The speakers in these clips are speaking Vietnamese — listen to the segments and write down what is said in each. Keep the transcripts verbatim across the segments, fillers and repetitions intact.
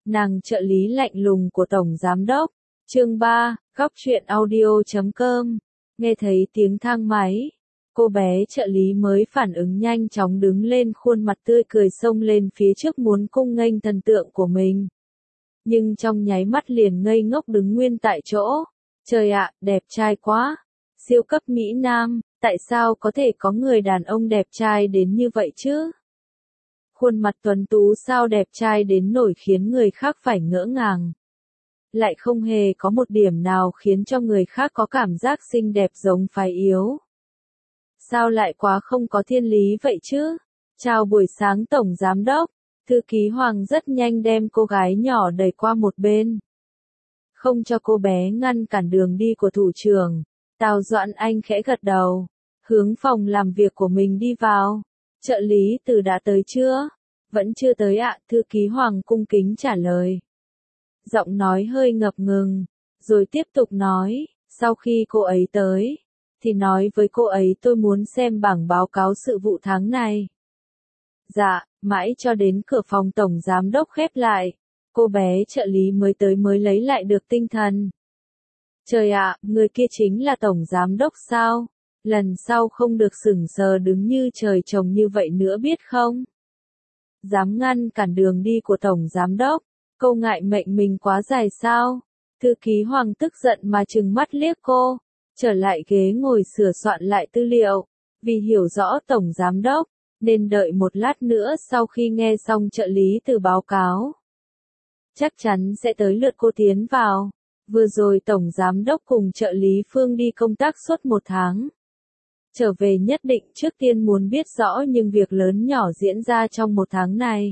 Nàng trợ lý lạnh lùng của Tổng Giám Đốc. Chương ba, góc truyện audio chấm com. Nghe thấy tiếng thang máy, cô bé trợ lý mới phản ứng nhanh chóng đứng lên, khuôn mặt tươi cười xông lên phía trước muốn cung nghênh thần tượng của mình. Nhưng trong nháy mắt liền ngây ngốc đứng nguyên tại chỗ. Trời ạ, đẹp trai quá! Siêu cấp Mỹ Nam, tại sao có thể có người đàn ông đẹp trai đến như vậy chứ? Khuôn mặt tuấn tú sao đẹp trai đến nổi khiến người khác phải ngỡ ngàng. Lại không hề có một điểm nào khiến cho người khác có cảm giác xinh đẹp giống phái yếu. Sao lại quá không có thiên lý vậy chứ? Chào buổi sáng Tổng Giám Đốc. Thư ký Hoàng rất nhanh đem cô gái nhỏ đẩy qua một bên. Không cho cô bé ngăn cản đường đi của thủ trưởng, Tào Doãn Anh khẽ gật đầu, hướng phòng làm việc của mình đi vào. Trợ lý Từ đã tới chưa? Vẫn chưa tới ạ, thư ký Hoàng cung kính trả lời. Giọng nói hơi ngập ngừng, rồi tiếp tục nói, sau khi cô ấy tới, thì nói với cô ấy tôi muốn xem bảng báo cáo sự vụ tháng này. Dạ, mãi cho đến cửa phòng Tổng Giám Đốc khép lại, cô bé trợ lý mới tới mới lấy lại được tinh thần. Trời ạ, người kia chính là Tổng Giám Đốc sao? Lần sau không được sững sờ đứng như trời trồng như vậy nữa biết không? Dám ngăn cản đường đi của Tổng Giám Đốc, câu ngại mệnh mình quá dài sao? Thư ký Hoàng tức giận mà trừng mắt liếc cô, trở lại ghế ngồi sửa soạn lại tư liệu, vì hiểu rõ Tổng Giám Đốc, nên đợi một lát nữa sau khi nghe xong trợ lý Từ báo cáo. Chắc chắn sẽ tới lượt cô tiến vào. Vừa rồi Tổng Giám Đốc cùng trợ lý Phương đi công tác suốt một tháng. Trở về nhất định trước tiên muốn biết rõ những việc lớn nhỏ diễn ra trong một tháng này.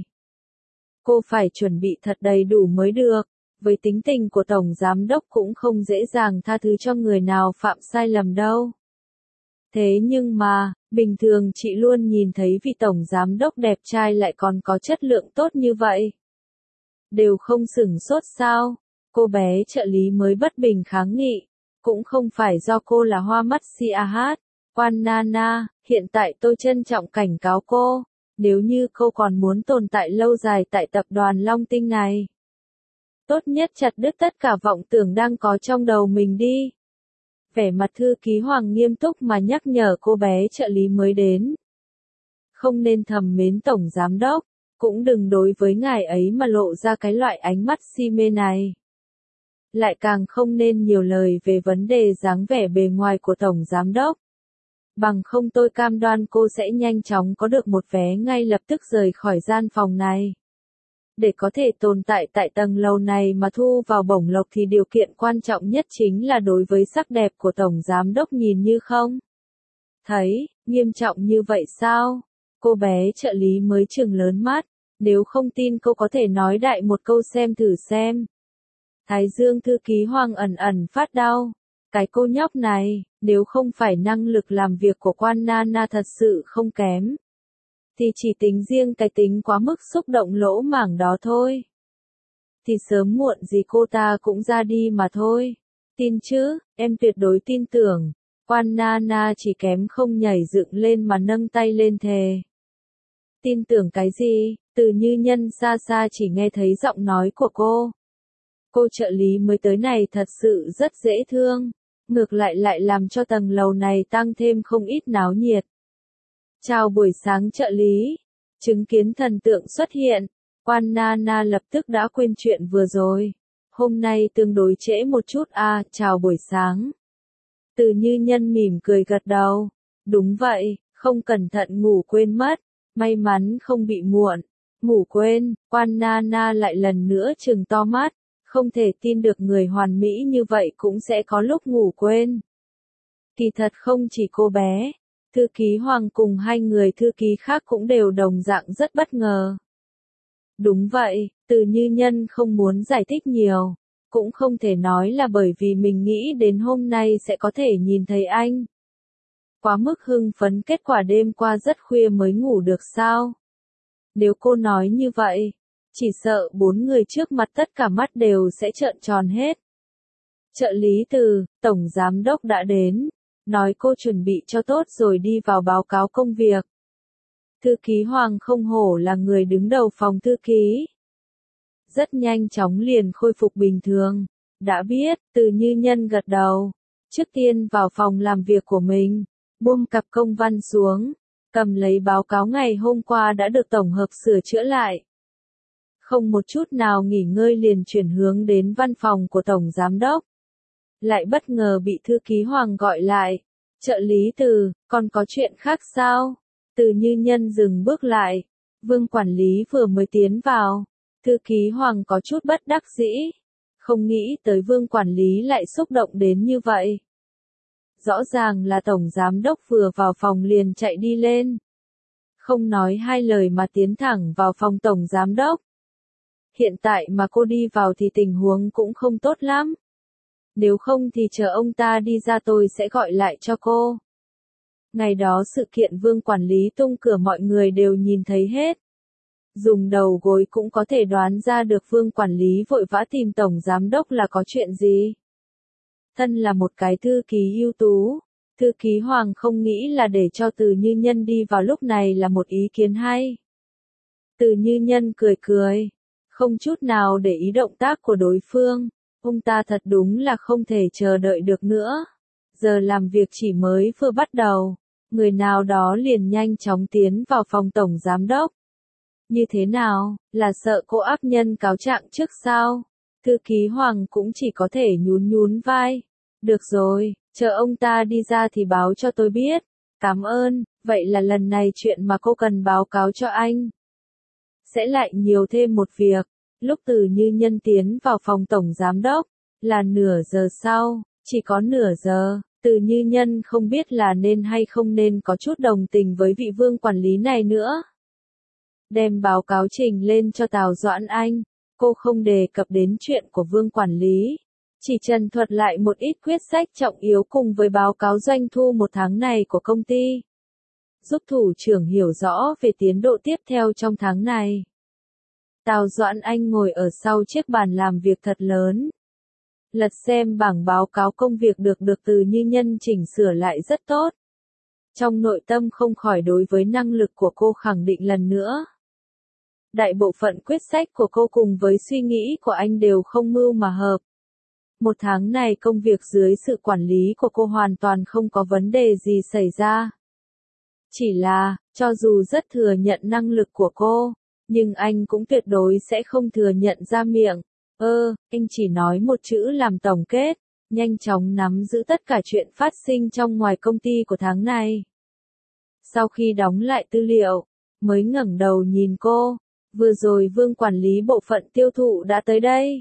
Cô phải chuẩn bị thật đầy đủ mới được, với tính tình của Tổng Giám Đốc cũng không dễ dàng tha thứ cho người nào phạm sai lầm đâu. Thế nhưng mà, bình thường chị luôn nhìn thấy vị Tổng Giám Đốc đẹp trai lại còn có chất lượng tốt như vậy. Đều không sửng sốt sao? Cô bé trợ lý mới bất bình kháng nghị, cũng không phải do cô là hoa mắt si a hát. Quan Nana, hiện tại tôi trân trọng cảnh cáo cô, nếu như cô còn muốn tồn tại lâu dài tại tập đoàn Long Tinh này, tốt nhất chặt đứt tất cả vọng tưởng đang có trong đầu mình đi. Vẻ mặt thư ký Hoàng nghiêm túc mà nhắc nhở cô bé trợ lý mới đến. Không nên thầm mến Tổng Giám Đốc, cũng đừng đối với ngài ấy mà lộ ra cái loại ánh mắt si mê này. Lại càng không nên nhiều lời về vấn đề dáng vẻ bề ngoài của Tổng Giám Đốc. Bằng không tôi cam đoan cô sẽ nhanh chóng có được một vé ngay lập tức rời khỏi gian phòng này. Để có thể tồn tại tại tầng lầu này mà thu vào bổng lộc thì điều kiện quan trọng nhất chính là đối với sắc đẹp của Tổng Giám Đốc nhìn như không. Thấy, nghiêm trọng như vậy sao? Cô bé trợ lý mới trừng lớn mắt, nếu không tin cô có thể nói đại một câu xem thử xem. Thái dương thư ký Hoàng ẩn ẩn phát đau. Cái cô nhóc này, nếu không phải năng lực làm việc của Quan Nana thật sự không kém, thì chỉ tính riêng cái tính quá mức xúc động lỗ mảng đó thôi, thì sớm muộn gì cô ta cũng ra đi mà thôi. Tin chứ, em tuyệt đối tin tưởng. Quan Nana chỉ kém không nhảy dựng lên mà nâng tay lên thề. Tin tưởng cái gì? Từ Như Nhân xa xa chỉ nghe thấy giọng nói của cô. Cô trợ lý mới tới này thật sự rất dễ thương, ngược lại lại làm cho tầng lầu này tăng thêm không ít náo nhiệt. Chào buổi sáng trợ lý. Chứng kiến thần tượng xuất hiện, Quan Nana lập tức đã quên chuyện vừa rồi. Hôm nay tương đối trễ một chút à, chào buổi sáng. Từ Như Nhân mỉm cười gật đầu. Đúng vậy, không cẩn thận ngủ quên mất. May mắn không bị muộn. Ngủ quên, Quan Nana lại lần nữa trừng to mắt. Không thể tin được người hoàn mỹ như vậy cũng sẽ có lúc ngủ quên. Kỳ thật không chỉ cô bé, thư ký Hoàng cùng hai người thư ký khác cũng đều đồng dạng rất bất ngờ. Đúng vậy, Từ Như Nhân không muốn giải thích nhiều, cũng không thể nói là bởi vì mình nghĩ đến hôm nay sẽ có thể nhìn thấy anh. Quá mức hưng phấn kết quả đêm qua rất khuya mới ngủ được sao? Nếu cô nói như vậy, chỉ sợ bốn người trước mặt tất cả mắt đều sẽ trợn tròn hết. Trợ lý Từ, Tổng Giám Đốc đã đến, nói cô chuẩn bị cho tốt rồi đi vào báo cáo công việc. Thư ký Hoàng không hổ là người đứng đầu phòng thư ký. rất nhanh chóng liền khôi phục bình thường. Đã biết, Từ Như Nhân gật đầu. Trước tiên vào phòng làm việc của mình, buông cặp công văn xuống, cầm lấy báo cáo ngày hôm qua đã được tổng hợp sửa chữa lại. Không một chút nào nghỉ ngơi liền chuyển hướng đến văn phòng của Tổng Giám Đốc. Lại bất ngờ bị thư ký Hoàng gọi lại. Trợ lý Từ, còn có chuyện khác sao? Từ Như Nhân dừng bước lại. Vương quản lý vừa mới tiến vào. Thư ký Hoàng có chút bất đắc dĩ. Không nghĩ tới Vương quản lý lại xúc động đến như vậy. Rõ ràng là Tổng Giám Đốc vừa vào phòng liền chạy đi lên. Không nói hai lời mà tiến thẳng vào phòng Tổng Giám Đốc. Hiện tại mà cô đi vào thì tình huống cũng không tốt lắm. Nếu không thì chờ ông ta đi ra tôi sẽ gọi lại cho cô. Ngày đó sự kiện Vương quản lý tung cửa mọi người đều nhìn thấy hết. Dùng đầu gối cũng có thể đoán ra được Vương quản lý vội vã tìm Tổng Giám Đốc là có chuyện gì. Thân là một cái thư ký ưu tú, thư ký Hoàng không nghĩ là để cho Từ Như Nhân đi vào lúc này là một ý kiến hay. Từ Như Nhân cười cười, không chút nào để ý động tác của đối phương, ông ta thật đúng là không thể chờ đợi được nữa. Giờ làm việc chỉ mới vừa bắt đầu, người nào đó liền nhanh chóng tiến vào phòng Tổng Giám Đốc. Như thế nào, là sợ cô áp nhân cáo trạng trước sao? Thư ký Hoàng cũng chỉ có thể nhún nhún vai. Được rồi, chờ ông ta đi ra thì báo cho tôi biết. Cảm ơn, vậy là lần này chuyện mà cô cần báo cáo cho anh. Sẽ lại nhiều thêm một việc. Lúc Từ Như Nhân tiến vào phòng Tổng Giám Đốc, là nửa giờ sau, chỉ có nửa giờ, Từ Như Nhân không biết là nên hay không nên có chút đồng tình với vị Vương quản lý này nữa. Đem báo cáo trình lên cho Tào Doãn Anh, cô không đề cập đến chuyện của Vương quản lý, chỉ trần thuật lại một ít quyết sách trọng yếu cùng với báo cáo doanh thu một tháng này của công ty. Giúp thủ trưởng hiểu rõ về tiến độ tiếp theo trong tháng này. Tào Doãn Anh ngồi ở sau chiếc bàn làm việc thật lớn. Lật xem bảng báo cáo công việc được được Từ Như Nhân chỉnh sửa lại rất tốt. Trong nội tâm không khỏi đối với năng lực của cô khẳng định lần nữa. Đại bộ phận quyết sách của cô cùng với suy nghĩ của anh đều không mưu mà hợp. Một tháng này công việc dưới sự quản lý của cô hoàn toàn không có vấn đề gì xảy ra. Chỉ là, cho dù rất thừa nhận năng lực của cô, nhưng anh cũng tuyệt đối sẽ không thừa nhận ra miệng. Ơ, anh chỉ nói một chữ làm tổng kết, nhanh chóng nắm giữ tất cả chuyện phát sinh trong ngoài công ty của tháng này. Sau khi đóng lại tư liệu, mới ngẩng đầu nhìn cô, vừa rồi Vương quản lý bộ phận tiêu thụ đã tới đây.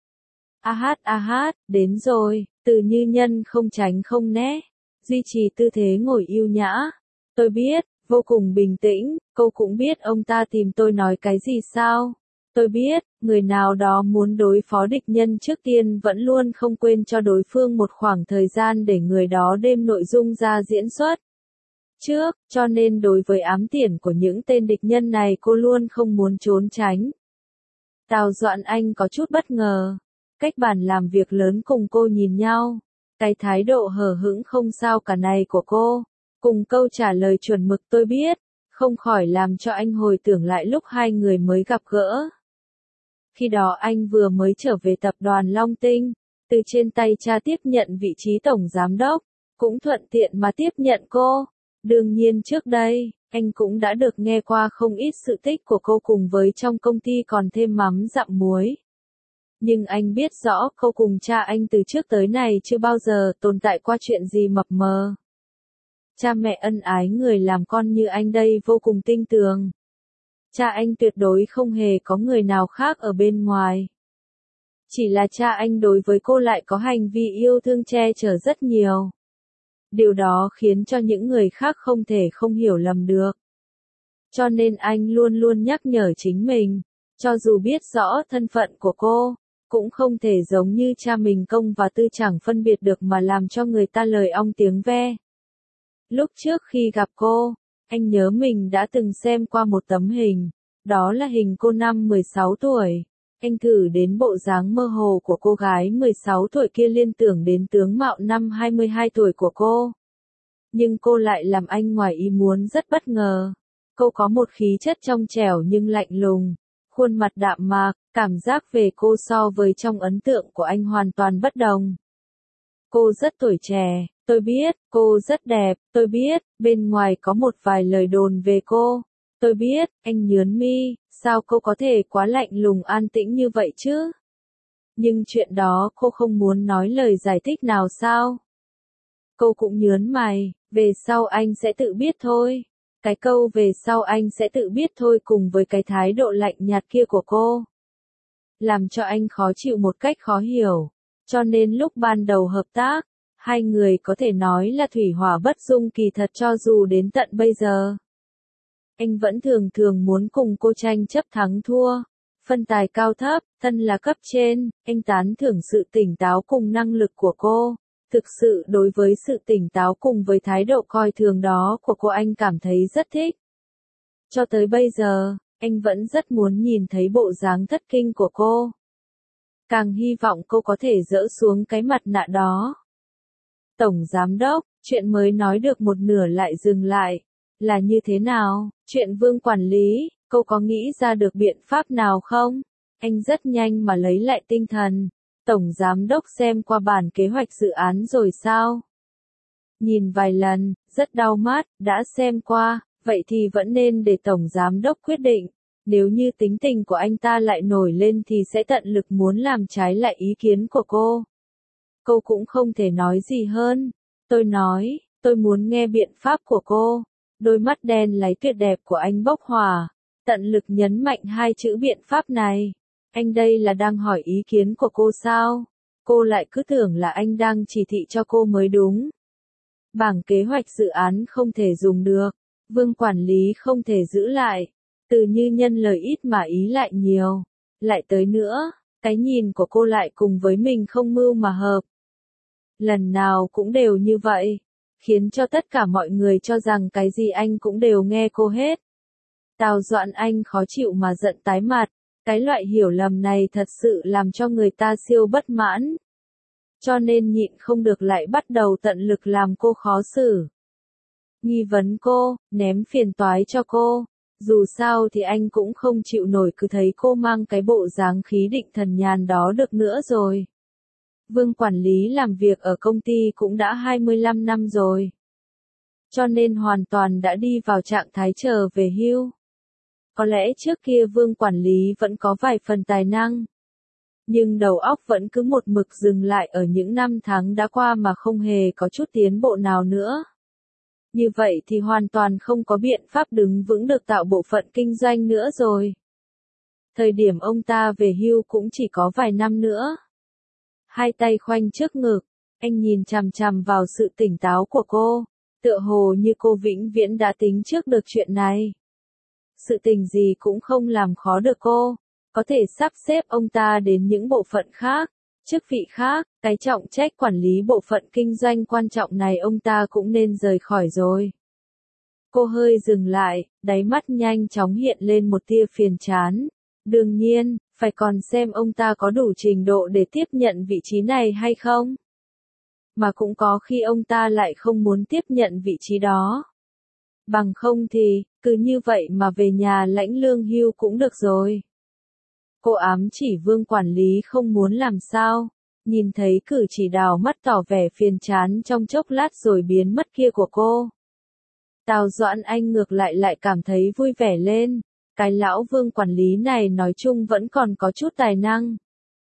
A hát a hát, đến rồi, Từ Như Nhân không tránh không né, duy trì tư thế ngồi yêu nhã. Tôi biết, vô cùng bình tĩnh, cô cũng biết ông ta tìm tôi nói cái gì sao. Tôi biết, người nào đó muốn đối phó địch nhân trước tiên vẫn luôn không quên cho đối phương một khoảng thời gian để người đó đem nội dung ra diễn xuất. Trước, cho nên đối với ám tiễn của những tên địch nhân này cô luôn không muốn trốn tránh. Tào Doãn Anh có chút bất ngờ. Cách bàn làm việc lớn cùng cô nhìn nhau. Cái thái độ hờ hững không sao cả này của cô, cùng câu trả lời chuẩn mực tôi biết, không khỏi làm cho anh hồi tưởng lại lúc hai người mới gặp gỡ. Khi đó anh vừa mới trở về tập đoàn Long Tinh, từ trên tay cha tiếp nhận vị trí tổng giám đốc, cũng thuận tiện mà tiếp nhận cô. Đương nhiên trước đây, anh cũng đã được nghe qua không ít sự tích của cô cùng với trong công ty còn thêm mắm dặm muối. Nhưng anh biết rõ cô cùng cha anh từ trước tới nay chưa bao giờ tồn tại qua chuyện gì mập mờ. Cha mẹ ân ái người làm con như anh đây vô cùng tinh tường. Cha anh tuyệt đối không hề có người nào khác ở bên ngoài. Chỉ là cha anh đối với cô lại có hành vi yêu thương che chở rất nhiều. Điều đó khiến cho những người khác không thể không hiểu lầm được. Cho nên anh luôn luôn nhắc nhở chính mình, cho dù biết rõ thân phận của cô, cũng không thể giống như cha mình công và tư chẳng phân biệt được mà làm cho người ta lời ong tiếng ve. Lúc trước khi gặp cô, anh nhớ mình đã từng xem qua một tấm hình, đó là hình cô năm mười sáu tuổi. Anh thử đến bộ dáng mơ hồ của cô gái mười sáu tuổi kia liên tưởng đến tướng mạo năm hai mươi hai tuổi của cô. Nhưng cô lại làm anh ngoài ý muốn rất bất ngờ. Cô có một khí chất trong trẻo nhưng lạnh lùng, Khuôn mặt đạm mạc, cảm giác về cô so với trong ấn tượng của anh hoàn toàn bất đồng. Cô rất tuổi trẻ, tôi biết, cô rất đẹp, tôi biết, bên ngoài có một vài lời đồn về cô. Tôi biết, anh nhớn mi, sao cô có thể quá lạnh lùng an tĩnh như vậy chứ? Nhưng chuyện đó cô không muốn nói lời giải thích nào sao? Cô cũng nhớn mày, về sau anh sẽ tự biết thôi. Cái câu về sau anh sẽ tự biết thôi cùng với cái thái độ lạnh nhạt kia của cô, làm cho anh khó chịu một cách khó hiểu. Cho nên lúc ban đầu hợp tác, hai người có thể nói là thủy hỏa bất dung, kỳ thật cho dù đến tận bây giờ. Anh vẫn thường thường muốn cùng cô tranh chấp thắng thua, phân tài cao thấp, thân là cấp trên, anh tán thưởng sự tỉnh táo cùng năng lực của cô. Thực sự đối với sự tỉnh táo cùng với thái độ coi thường đó của cô anh cảm thấy rất thích. Cho tới bây giờ, anh vẫn rất muốn nhìn thấy bộ dáng thất kinh của cô. Càng hy vọng cô có thể dỡ xuống cái mặt nạ đó. Tổng Giám Đốc, chuyện mới nói được một nửa lại dừng lại. Là như thế nào? Chuyện Vương quản lý, cô có nghĩ ra được biện pháp nào không? Anh rất nhanh mà lấy lại tinh thần. Tổng Giám Đốc xem qua bản kế hoạch dự án rồi sao? Nhìn vài lần, rất đau mắt, đã xem qua, vậy thì vẫn nên để Tổng Giám Đốc quyết định. Nếu như tính tình của anh ta lại nổi lên thì sẽ tận lực muốn làm trái lại ý kiến của cô. Cô cũng không thể nói gì hơn. Tôi nói, tôi muốn nghe biện pháp của cô. Đôi mắt đen láy tuyệt đẹp của anh bốc hỏa, tận lực nhấn mạnh hai chữ biện pháp này. Anh đây là đang hỏi ý kiến của cô sao? Cô lại cứ tưởng là anh đang chỉ thị cho cô mới đúng. Bảng kế hoạch dự án không thể dùng được, Vương quản lý không thể giữ lại. Từ Như Nhân lời ít mà ý lại nhiều. Lại tới nữa, cái nhìn của cô lại cùng với mình không mưu mà hợp. Lần nào cũng đều như vậy, khiến cho tất cả mọi người cho rằng cái gì anh cũng đều nghe cô hết. Tào Doãn Anh khó chịu mà giận tái mặt, cái loại hiểu lầm này thật sự làm cho người ta siêu bất mãn. Cho nên nhịn không được lại bắt đầu tận lực làm cô khó xử. Nghi vấn cô, ném phiền toái cho cô. Dù sao thì anh cũng không chịu nổi cứ thấy cô mang cái bộ dáng khí định thần nhàn đó được nữa rồi. Vương quản lý làm việc ở công ty cũng đã hai mươi lăm năm rồi. Cho nên hoàn toàn đã đi vào trạng thái chờ về hưu. Có lẽ trước kia Vương quản lý vẫn có vài phần tài năng. Nhưng đầu óc vẫn cứ một mực dừng lại ở những năm tháng đã qua mà không hề có chút tiến bộ nào nữa. Như vậy thì hoàn toàn không có biện pháp đứng vững được tạo bộ phận kinh doanh nữa rồi. Thời điểm ông ta về hưu cũng chỉ có vài năm nữa. Hai tay khoanh trước ngực, anh nhìn chằm chằm vào sự tỉnh táo của cô, tựa hồ như cô vĩnh viễn đã tính trước được chuyện này. Sự tình gì cũng không làm khó được cô, có thể sắp xếp ông ta đến những bộ phận khác, chức vị khác, cái trọng trách quản lý bộ phận kinh doanh quan trọng này ông ta cũng nên rời khỏi rồi. Cô hơi dừng lại, đáy mắt nhanh chóng hiện lên một tia phiền chán. Đương nhiên, phải còn xem ông ta có đủ trình độ để tiếp nhận vị trí này hay không. Mà cũng có khi ông ta lại không muốn tiếp nhận vị trí đó. Bằng không thì, cứ như vậy mà về nhà lãnh lương hưu cũng được rồi. Cô ám chỉ Vương quản lý không muốn làm sao, nhìn thấy cử chỉ đào mắt tỏ vẻ phiền chán trong chốc lát rồi biến mất kia của cô. Tào Doãn Anh ngược lại lại cảm thấy vui vẻ lên, cái lão Vương quản lý này nói chung vẫn còn có chút tài năng.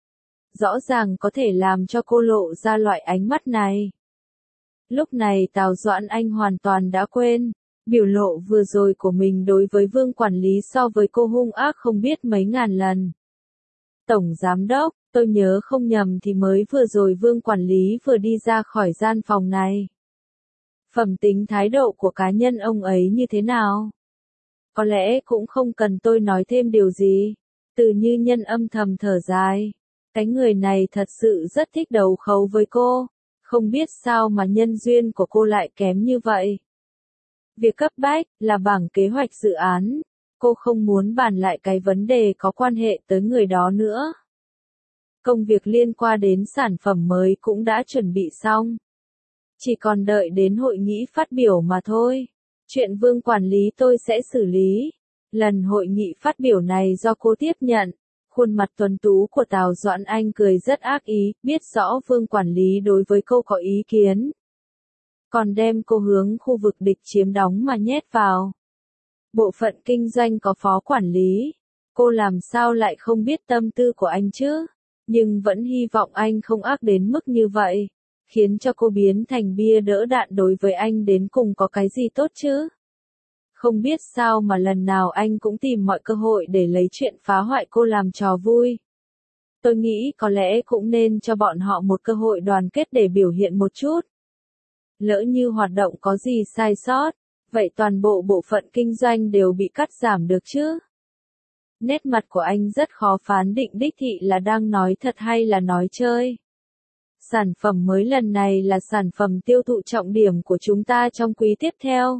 Rõ ràng có thể làm cho cô lộ ra loại ánh mắt này. Lúc này Tào Doãn Anh hoàn toàn đã quên, biểu lộ vừa rồi của mình đối với Vương quản lý so với cô hung ác không biết mấy ngàn lần. Tổng Giám Đốc, tôi nhớ không nhầm thì mới vừa rồi Vương quản lý vừa đi ra khỏi gian phòng này. Phẩm tính thái độ của cá nhân ông ấy như thế nào? Có lẽ cũng không cần tôi nói thêm điều gì. Từ Như Nhân âm thầm thở dài. Cái người này thật sự rất thích đấu khấu với cô. Không biết sao mà nhân duyên của cô lại kém như vậy. Việc cấp bách là bảng kế hoạch dự án. Cô không muốn bàn lại cái vấn đề có quan hệ tới người đó nữa. Công việc liên quan đến sản phẩm mới cũng đã chuẩn bị xong. Chỉ còn đợi đến hội nghị phát biểu mà thôi. Chuyện Vương quản lý tôi sẽ xử lý. Lần hội nghị phát biểu này do cô tiếp nhận. Khuôn mặt tuấn tú của Tào Doãn Anh cười rất ác ý, biết rõ Vương quản lý đối với cô có ý kiến. Còn đem cô hướng khu vực địch chiếm đóng mà nhét vào. Bộ phận kinh doanh có phó quản lý. Cô làm sao lại không biết tâm tư của anh chứ? Nhưng vẫn hy vọng anh không ác đến mức như vậy. Khiến cho cô biến thành bia đỡ đạn đối với anh đến cùng có cái gì tốt chứ? Không biết sao mà lần nào anh cũng tìm mọi cơ hội để lấy chuyện phá hoại cô làm trò vui. Tôi nghĩ có lẽ cũng nên cho bọn họ một cơ hội đoàn kết để biểu hiện một chút. Lỡ như hoạt động có gì sai sót, vậy toàn bộ bộ phận kinh doanh đều bị cắt giảm được chứ? Nét mặt của anh rất khó phán định đích thị là đang nói thật hay là nói chơi. Sản phẩm mới lần này là sản phẩm tiêu thụ trọng điểm của chúng ta trong quý tiếp theo.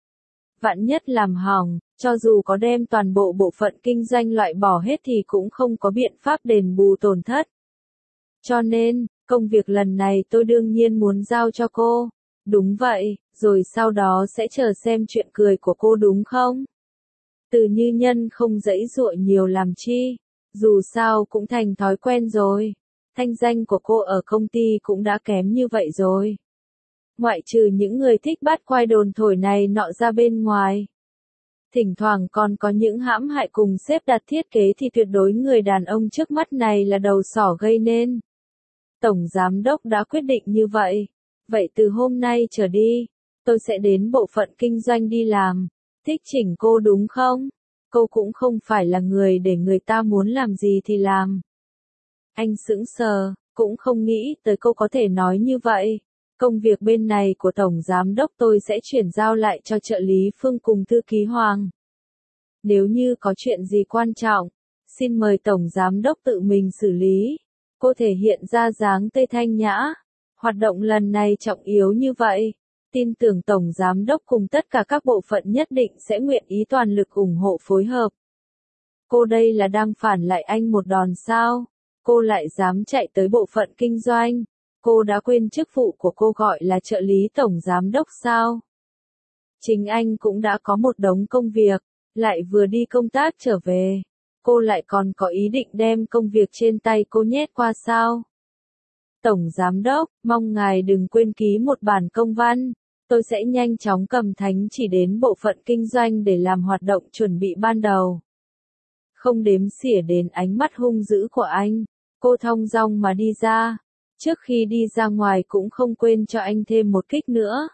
Vạn nhất làm hỏng, cho dù có đem toàn bộ bộ phận kinh doanh loại bỏ hết thì cũng không có biện pháp đền bù tổn thất. Cho nên, công việc lần này tôi đương nhiên muốn giao cho cô. Đúng vậy, rồi sau đó sẽ chờ xem chuyện cười của cô đúng không? Từ Như Nhân không giãy giụa nhiều làm chi, dù sao cũng thành thói quen rồi. Thanh danh của cô ở công ty cũng đã kém như vậy rồi. Ngoại trừ những người thích bắt quai đồn thổi này nọ ra bên ngoài. Thỉnh thoảng còn có những hãm hại cùng xếp đặt thiết kế thì tuyệt đối người đàn ông trước mắt này là đầu sỏ gây nên. Tổng giám đốc đã quyết định như vậy. Vậy từ hôm nay trở đi, tôi sẽ đến bộ phận kinh doanh đi làm. Thích chỉnh cô đúng không? Cô cũng không phải là người để người ta muốn làm gì thì làm. Anh sững sờ, cũng không nghĩ tới cô có thể nói như vậy. Công việc bên này của Tổng Giám đốc tôi sẽ chuyển giao lại cho trợ lý Phương cùng thư ký Hoàng. Nếu như có chuyện gì quan trọng, xin mời Tổng Giám đốc tự mình xử lý. Cô thể hiện ra dáng tươi thanh nhã. Hoạt động lần này trọng yếu như vậy. Tin tưởng Tổng Giám đốc cùng tất cả các bộ phận nhất định sẽ nguyện ý toàn lực ủng hộ phối hợp. Cô đây là đang phản lại anh một đòn sao? Cô lại dám chạy tới bộ phận kinh doanh. Cô đã quên chức vụ của cô gọi là trợ lý Tổng Giám đốc sao? Chính anh cũng đã có một đống công việc, lại vừa đi công tác trở về. Cô lại còn có ý định đem công việc trên tay cô nhét qua sao? Tổng Giám đốc, mong ngài đừng quên ký một bản công văn. Tôi sẽ nhanh chóng cầm thánh chỉ đến bộ phận kinh doanh để làm hoạt động chuẩn bị ban đầu. Không đếm xỉa đến ánh mắt hung dữ của anh, cô thong dong mà đi ra. Trước khi đi ra ngoài cũng không quên cho anh thêm một kích nữa.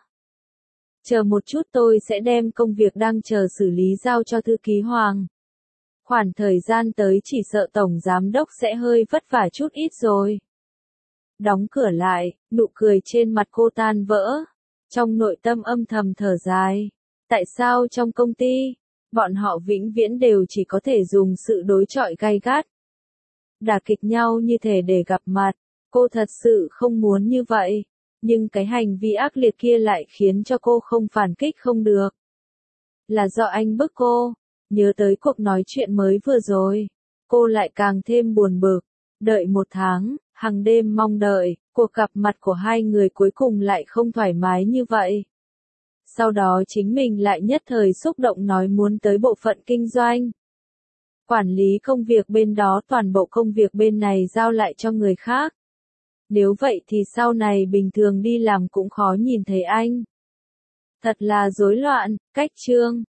Chờ một chút tôi sẽ đem công việc đang chờ xử lý giao cho thư ký Hoàng. Khoảng thời gian tới chỉ sợ Tổng Giám đốc sẽ hơi vất vả chút ít rồi. Đóng cửa lại, nụ cười trên mặt cô tan vỡ. Trong nội tâm âm thầm thở dài. Tại sao trong công ty, bọn họ vĩnh viễn đều chỉ có thể dùng sự đối chọi gay gắt, đả kích nhau như thể để gặp mặt. Cô thật sự không muốn như vậy. Nhưng cái hành vi ác liệt kia lại khiến cho cô không phản kích không được. Là do anh bức cô. Nhớ tới cuộc nói chuyện mới vừa rồi. Cô lại càng thêm buồn bực. Đợi một tháng, hàng đêm mong đợi, cuộc gặp mặt của hai người cuối cùng lại không thoải mái như vậy. Sau đó chính mình lại nhất thời xúc động nói muốn tới bộ phận kinh doanh. Quản lý công việc bên đó toàn bộ công việc bên này giao lại cho người khác. Nếu vậy thì sau này bình thường đi làm cũng khó nhìn thấy anh. Thật là rối loạn, cách chương.